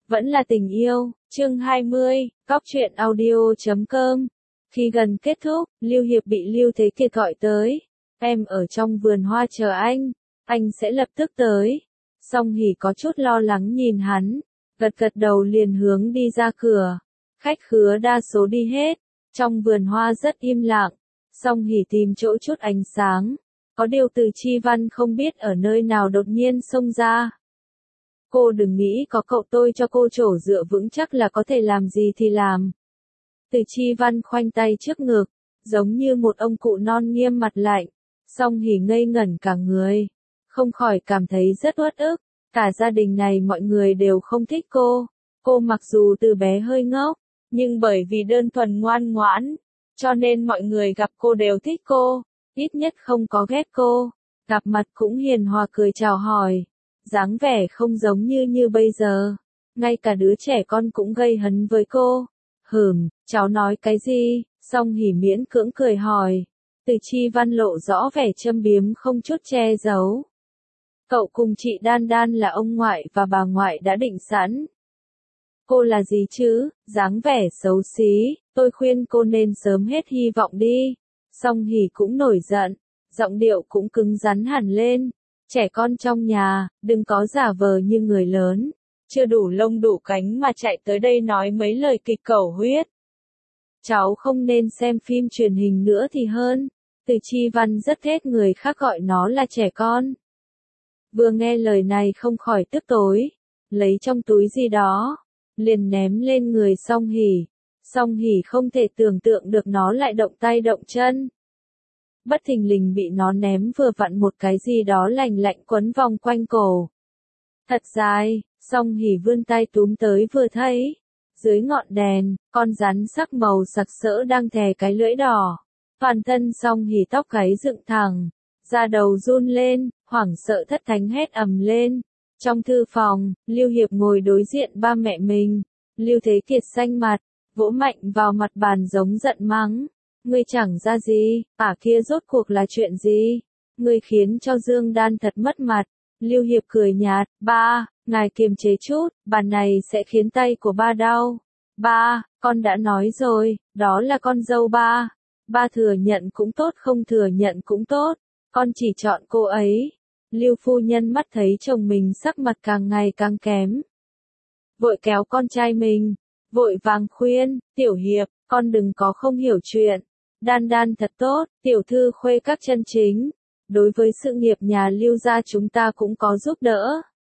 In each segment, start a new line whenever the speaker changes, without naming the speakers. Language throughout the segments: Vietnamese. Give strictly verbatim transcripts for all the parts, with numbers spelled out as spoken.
Vẫn là tình yêu, chương hai mươi, góc truyện audio chấm com. Khi gần kết thúc, Lưu Hiệp bị Lưu Thế Kiệt gọi tới. Em ở trong vườn hoa chờ anh, anh sẽ lập tức tới. Song Hỷ có chút lo lắng nhìn hắn, gật gật đầu liền hướng đi ra cửa. Khách khứa đa số đi hết, trong vườn hoa rất im lặng. Song Hỷ tìm chỗ chút ánh sáng, có điều Từ Chi Văn không biết ở nơi nào đột nhiên xông ra. Cô đừng nghĩ có cậu tôi cho cô chỗ dựa vững chắc là có thể làm gì thì làm. Từ Chi Văn khoanh tay trước ngực, giống như một ông cụ non nghiêm mặt lạnh. Song Hỷ ngây ngẩn cả người, không khỏi cảm thấy rất uất ức. Cả gia đình này mọi người đều không thích cô. Cô mặc dù từ bé hơi ngốc, nhưng bởi vì đơn thuần ngoan ngoãn, cho nên mọi người gặp cô đều thích cô, ít nhất không có ghét cô. Gặp mặt cũng hiền hòa cười chào hỏi, dáng vẻ không giống như như bây giờ. Ngay cả đứa trẻ con cũng gây hấn với cô. Hừm, cháu nói cái gì? Song Hỷ miễn cưỡng cười hỏi. Từ Chi Văn lộ rõ vẻ châm biếm không chút che giấu. Cậu cùng chị Đan Đan là ông ngoại và bà ngoại đã định sẵn. Cô là gì chứ, dáng vẻ xấu xí, tôi khuyên cô nên sớm hết hy vọng đi. Song Hỷ cũng nổi giận, giọng điệu cũng cứng rắn hẳn lên. Trẻ con trong nhà, đừng có giả vờ như người lớn, chưa đủ lông đủ cánh mà chạy tới đây nói mấy lời kịch cẩu huyết. Cháu không nên xem phim truyền hình nữa thì hơn. Từ Chi Văn rất ghét người khác gọi nó là trẻ con. Vừa nghe lời này không khỏi tức tối, lấy trong túi gì đó, liền ném lên người Song Hỷ. Song Hỷ không thể tưởng tượng được nó lại động tay động chân. Bất thình lình bị nó ném vừa vặn một cái gì đó lành lạnh quấn vòng quanh cổ. Thật dài, Song Hỷ vươn tay túm tới vừa thấy. Dưới ngọn đèn, con rắn sắc màu sặc sỡ đang thè cái lưỡi đỏ. Toàn thân Song Hỷ tóc gáy dựng thẳng, da đầu run lên, hoảng sợ thất thánh hét ầm lên. Trong thư phòng, Lưu Hiệp ngồi đối diện ba mẹ mình. Lưu Thế Kiệt xanh mặt, vỗ mạnh vào mặt bàn giống giận mắng. Ngươi chẳng ra gì, ả kia rốt cuộc là chuyện gì? Ngươi khiến cho Dương Đan thật mất mặt. Lưu Hiệp cười nhạt, ba, ngài kiềm chế chút, bàn này sẽ khiến tay của ba đau. Ba, con đã nói rồi, đó là con dâu ba. Ba thừa nhận cũng tốt không thừa nhận cũng tốt, con chỉ chọn cô ấy. Lưu phu nhân mắt thấy chồng mình sắc mặt càng ngày càng kém. Vội kéo con trai mình, vội vàng khuyên, Tiểu Hiệp, con đừng có không hiểu chuyện. Đan Đan thật tốt, tiểu thư khuê các chân chính. Đối với sự nghiệp nhà Lưu gia chúng ta cũng có giúp đỡ.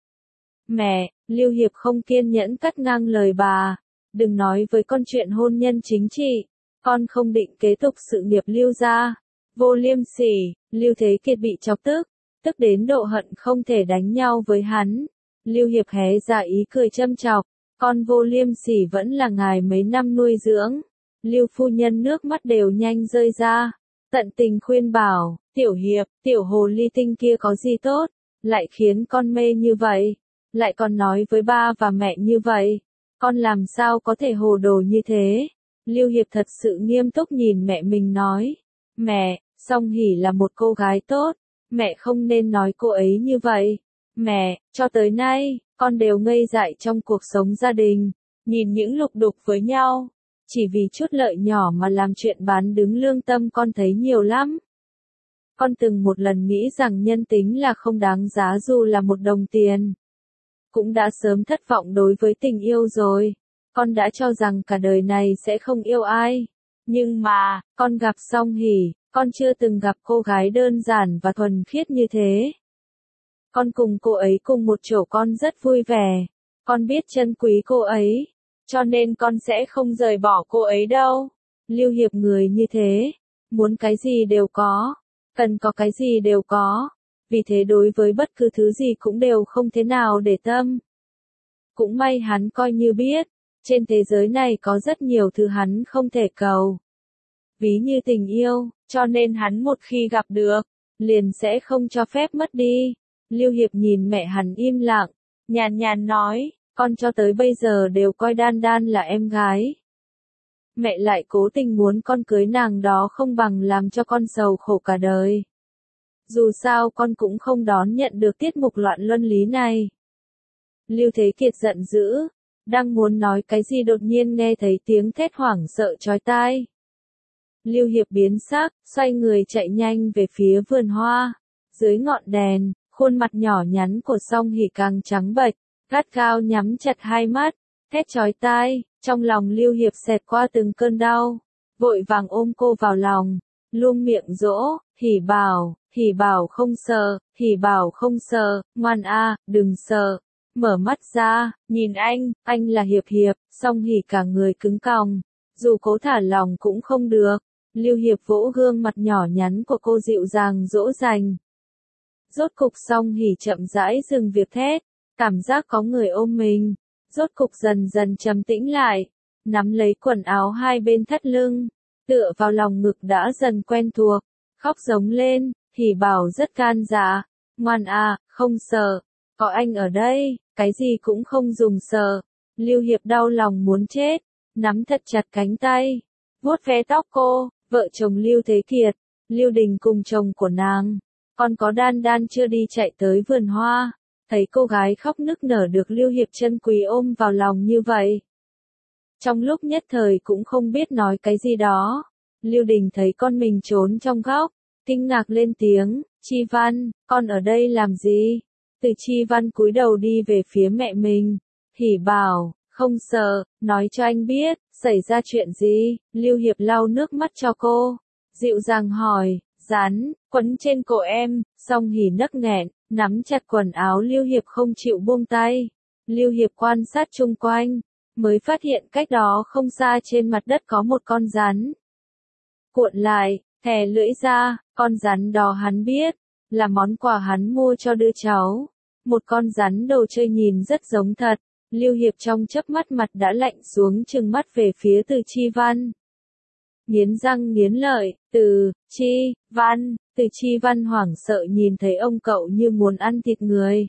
Mẹ, Lưu Hiệp không kiên nhẫn cắt ngang lời bà. Đừng nói với con chuyện hôn nhân chính trị. Con không định kế tục sự nghiệp Lưu gia. Vô liêm sỉ, Lưu Thế Kiệt bị chọc tức. Tức đến độ hận không thể đánh nhau với hắn. Lưu Hiệp hé ra ý cười châm chọc. Con vô liêm sỉ vẫn là ngài mấy năm nuôi dưỡng. Lưu phu nhân nước mắt đều nhanh rơi ra. Tận tình khuyên bảo, Tiểu Hiệp, tiểu hồ ly tinh kia có gì tốt, lại khiến con mê như vậy, lại còn nói với ba và mẹ như vậy, con làm sao có thể hồ đồ như thế. Lưu Hiệp thật sự nghiêm túc nhìn mẹ mình nói, mẹ, Song Hỷ là một cô gái tốt, mẹ không nên nói cô ấy như vậy. Mẹ, cho tới nay, con đều ngây dại trong cuộc sống gia đình, nhìn những lục đục với nhau. Chỉ vì chút lợi nhỏ mà làm chuyện bán đứng lương tâm con thấy nhiều lắm. Con từng một lần nghĩ rằng nhân tính là không đáng giá dù là một đồng tiền. Cũng đã sớm thất vọng đối với tình yêu rồi. Con đã cho rằng cả đời này sẽ không yêu ai. Nhưng mà, con gặp Song Hỷ, con chưa từng gặp cô gái đơn giản và thuần khiết như thế. Con cùng cô ấy cùng một chỗ con rất vui vẻ. Con biết trân quý cô ấy. Cho nên con sẽ không rời bỏ cô ấy đâu. Lưu Hiệp người như thế, muốn cái gì đều có, cần có cái gì đều có, vì thế đối với bất cứ thứ gì cũng đều không thế nào để tâm. Cũng may hắn coi như biết, trên thế giới này có rất nhiều thứ hắn không thể cầu. Ví như tình yêu, cho nên hắn một khi gặp được, liền sẽ không cho phép mất đi. Lưu Hiệp nhìn mẹ hắn im lặng, nhàn nhàn nói. Con cho tới bây giờ đều coi Đan Đan là em gái. Mẹ lại cố tình muốn con cưới nàng đó không bằng làm cho con sầu khổ cả đời. Dù sao con cũng không đón nhận được tiết mục loạn luân lý này. Lưu Thế Kiệt giận dữ, Đang muốn nói cái gì đột nhiên nghe thấy tiếng thét hoảng sợ chói tai. Lưu Hiệp biến sắc, xoay người chạy nhanh về phía vườn hoa. Dưới ngọn đèn, khuôn mặt nhỏ nhắn của Song Hỷ càng trắng bệch, gắt gao nhắm chặt hai mắt, thét chói tai, trong lòng Lưu Hiệp xẹt qua từng cơn đau, vội vàng ôm cô vào lòng, luôn miệng dỗ, Hỷ bảo, Hỷ bảo không sợ, Hỷ bảo không sợ, ngoan a, đừng sợ. Mở mắt ra, nhìn anh, anh là Hiệp Hiệp, Song Hỷ cả người cứng còng, dù cố thả lòng cũng không được. Lưu Hiệp vỗ gương mặt nhỏ nhắn của cô dịu dàng dỗ dành. Rốt cục Song Hỷ chậm rãi dừng việc thét, cảm giác có người ôm mình, rốt cục dần dần trầm tĩnh lại, nắm lấy quần áo hai bên thắt lưng, tựa vào lòng ngực đã dần quen thuộc, khóc giống lên, Hỷ bảo rất can dạ, ngoan à, không sợ, có anh ở đây, cái gì cũng không dùng sợ. Lưu Hiệp đau lòng muốn chết, nắm thật chặt cánh tay, vuốt ve tóc cô. Vợ chồng Lưu Thế Kiệt, Lưu Đình cùng chồng của nàng, còn có Đan Đan chưa đi chạy tới vườn hoa, thấy cô gái khóc nức nở được Lưu Hiệp chân quý ôm vào lòng như vậy. Trong lúc nhất thời cũng không biết nói cái gì đó, Lưu Đình thấy con mình trốn trong góc, kinh ngạc lên tiếng, Chi Văn, con ở đây làm gì? Từ Chi Văn cúi đầu đi về phía mẹ mình, Hỷ bảo, không sợ, nói cho anh biết, xảy ra chuyện gì? Lưu Hiệp lau nước mắt cho cô, dịu dàng hỏi, rắn, quấn trên cổ em. Song Hỷ nấc nghẹn, nắm chặt quần áo Lưu Hiệp không chịu buông tay. Lưu Hiệp quan sát chung quanh, mới phát hiện cách đó không xa trên mặt đất có một con rắn. Cuộn lại, thè lưỡi ra, con rắn đó hắn biết, là món quà hắn mua cho đứa cháu. Một con rắn đồ chơi nhìn rất giống thật. Lưu Hiệp trong chớp mắt mặt đã lạnh xuống trừng mắt về phía Từ Chi Văn. Nghiến răng nghiến lợi, Từ, Chi, Văn, Từ Chi Văn hoảng sợ nhìn thấy ông cậu như muốn ăn thịt người.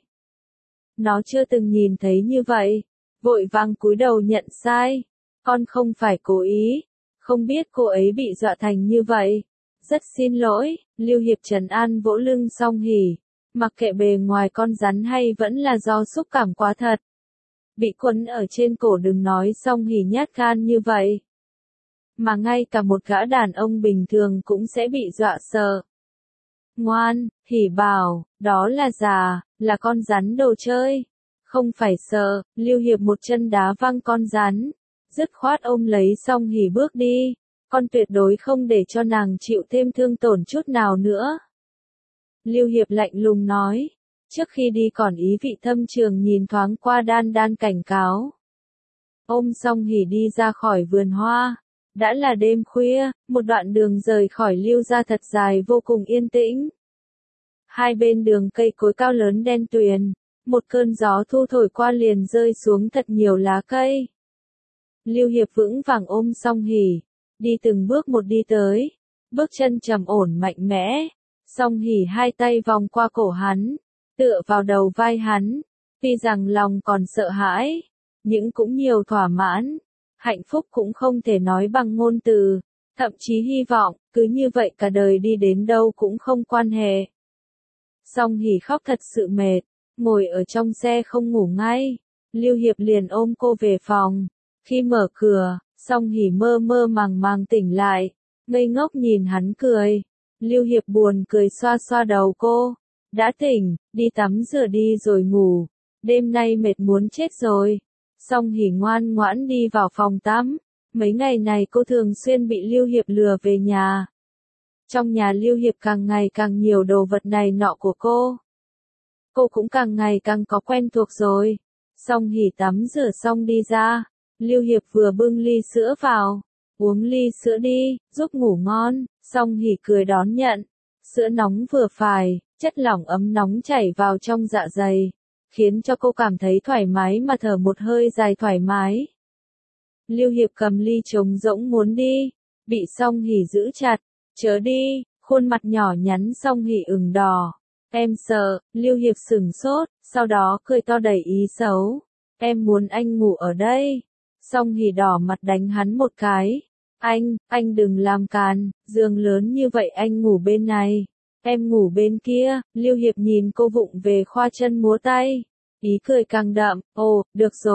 Nó chưa từng nhìn thấy như vậy, vội vàng cúi đầu nhận sai. Con không phải cố ý, không biết cô ấy bị dọa thành như vậy. Rất xin lỗi, Lưu Hiệp trấn an vỗ lưng Song Hỷ, mặc kệ bề ngoài con rắn hay vẫn là do xúc cảm quá thật. Bị quấn ở trên cổ đừng nói Song Hỷ nhát gan như vậy. Mà ngay cả một gã đàn ông bình thường cũng sẽ bị dọa sợ. Ngoan, Hỷ bảo, đó là già, là con rắn đồ chơi. Không phải sợ, Lưu Hiệp một chân đá văng con rắn. Dứt khoát ôm lấy Song Hỷ bước đi. Con tuyệt đối không để cho nàng chịu thêm thương tổn chút nào nữa. Lưu Hiệp lạnh lùng nói. Trước khi đi còn ý vị thâm trường nhìn thoáng qua Đan Đan cảnh cáo. Ôm Song Hỷ đi ra khỏi vườn hoa. Đã là đêm khuya, một đoạn đường rời khỏi Lưu gia thật dài vô cùng yên tĩnh. Hai bên đường cây cối cao lớn đen tuyền, một cơn gió thu thổi qua liền rơi xuống thật nhiều lá cây. Lưu Hiệp vững vàng ôm Song Hỷ, đi từng bước một đi tới, bước chân trầm ổn mạnh mẽ. Song Hỷ hai tay vòng qua cổ hắn, tựa vào đầu vai hắn, tuy rằng lòng còn sợ hãi, nhưng cũng nhiều thỏa mãn, hạnh phúc cũng không thể nói bằng ngôn từ, thậm chí hy vọng, cứ như vậy cả đời đi đến đâu cũng không quan hệ. Song Hỷ khóc thật sự mệt, ngồi ở trong xe không ngủ ngay, Lưu Hiệp liền ôm cô về phòng, khi mở cửa, Song Hỷ mơ mơ màng màng tỉnh lại, ngây ngốc nhìn hắn cười, Lưu Hiệp buồn cười xoa xoa đầu cô. Đã tỉnh, đi tắm rửa đi rồi ngủ, đêm nay mệt muốn chết rồi. Song Hỷ ngoan ngoãn đi vào phòng tắm, mấy ngày này cô thường xuyên bị Lưu Hiệp lừa về nhà. Trong nhà Lưu Hiệp càng ngày càng nhiều đồ vật này nọ của cô. Cô cũng càng ngày càng có quen thuộc rồi. Song Hỷ tắm rửa xong đi ra, Lưu Hiệp vừa bưng ly sữa vào, uống ly sữa đi, giúp ngủ ngon. Song Hỷ cười đón nhận, sữa nóng vừa phải. Chất lỏng ấm nóng chảy vào trong dạ dày, khiến cho cô cảm thấy thoải mái mà thở một hơi dài thoải mái. Lưu Hiệp cầm ly trống rỗng muốn đi, bị Song Hỷ giữ chặt, chớ đi, khuôn mặt nhỏ nhắn Song Hỷ ửng đỏ. Em sợ, Lưu Hiệp sửng sốt, sau đó cười to đầy ý xấu. Em muốn anh ngủ ở đây. Song Hỷ đỏ mặt đánh hắn một cái. Anh, anh đừng làm càn, giường lớn như vậy anh ngủ bên này. Em ngủ bên kia. Lưu Hiệp nhìn cô vụng về khoa chân múa tay, ý cười càng đậm, ồ, được rồi,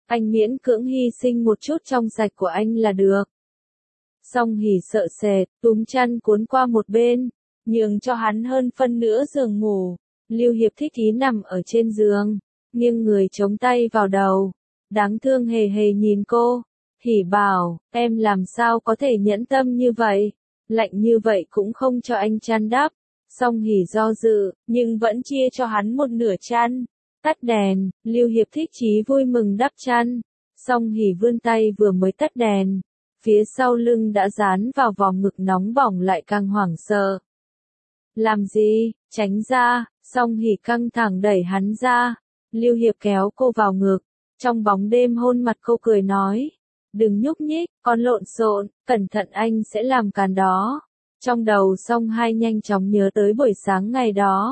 anh miễn cưỡng hy sinh một chút trong sạch của anh là được. Song Hỷ sợ sệt, túm chăn cuốn qua một bên, nhường cho hắn hơn phân nửa giường ngủ. Lưu Hiệp thích ý nằm ở trên giường, nghiêng người chống tay vào đầu, đáng thương hề hề nhìn cô. Hỷ bảo, em làm sao có thể nhẫn tâm như vậy, lạnh như vậy cũng không cho anh chăn đắp. Song Hỷ do dự, nhưng vẫn chia cho hắn một nửa chăn. Tắt đèn, Lưu Hiệp thích chí vui mừng đắp chăn. Song Hỷ vươn tay vừa mới tắt đèn, phía sau lưng đã dán vào vòng ngực nóng bỏng lại càng hoảng sợ. Làm gì, tránh ra. Song Hỷ căng thẳng đẩy hắn ra. Lưu Hiệp kéo cô vào ngực, trong bóng đêm hôn mặt cô cười nói. Đừng nhúc nhích, con lộn xộn, cẩn thận anh sẽ làm càn đó. Trong đầu Song Hai nhanh chóng nhớ tới buổi sáng ngày đó.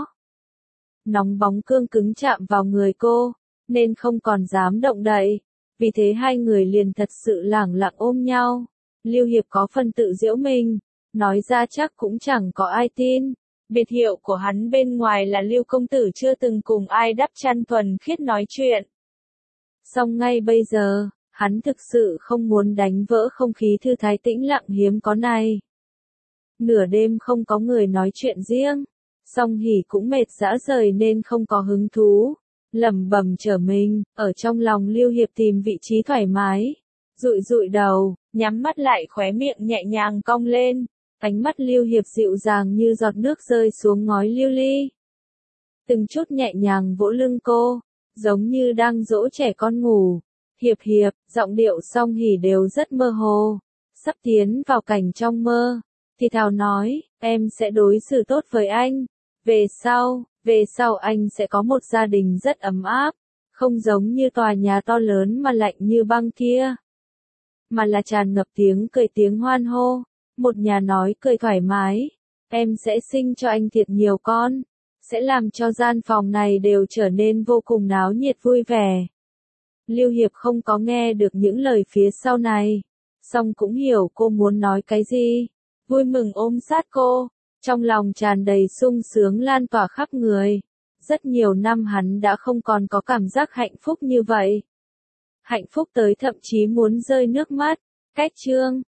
Nóng bóng cương cứng chạm vào người cô, nên không còn dám động đậy. Vì thế hai người liền thật sự lẳng lặng ôm nhau. Lưu Hiệp có phần tự giễu mình, nói ra chắc cũng chẳng có ai tin. Biệt hiệu của hắn bên ngoài là Lưu công tử chưa từng cùng ai đắp chăn thuần khiết nói chuyện. Song ngay bây giờ, hắn thực sự không muốn đánh vỡ không khí thư thái tĩnh lặng hiếm có này. Nửa đêm không có người nói chuyện riêng, Song Hỷ cũng mệt rã rời nên không có hứng thú. Lẩm bẩm trở mình, ở trong lòng Lưu Hiệp tìm vị trí thoải mái. Dụi dụi đầu, nhắm mắt lại khóe miệng nhẹ nhàng cong lên. Ánh mắt Lưu Hiệp dịu dàng như giọt nước rơi xuống ngói lưu ly. Từng chút nhẹ nhàng vỗ lưng cô, giống như đang dỗ trẻ con ngủ. Hiệp hiệp, giọng điệu Song Hỷ đều rất mơ hồ. Sắp tiến vào cảnh trong mơ, thì thào nói, em sẽ đối xử tốt với anh. Về sau, về sau anh sẽ có một gia đình rất ấm áp, không giống như tòa nhà to lớn mà lạnh như băng kia, mà là tràn ngập tiếng cười tiếng hoan hô, một nhà nói cười thoải mái. Em sẽ sinh cho anh thiệt nhiều con, sẽ làm cho gian phòng này đều trở nên vô cùng náo nhiệt vui vẻ. Lưu Hiệp không có nghe được những lời phía sau này, song cũng hiểu cô muốn nói cái gì, vui mừng ôm sát cô, trong lòng tràn đầy sung sướng lan tỏa khắp người. Rất nhiều năm hắn đã không còn có cảm giác hạnh phúc như vậy. Hạnh phúc tới thậm chí muốn rơi nước mắt. Cách chương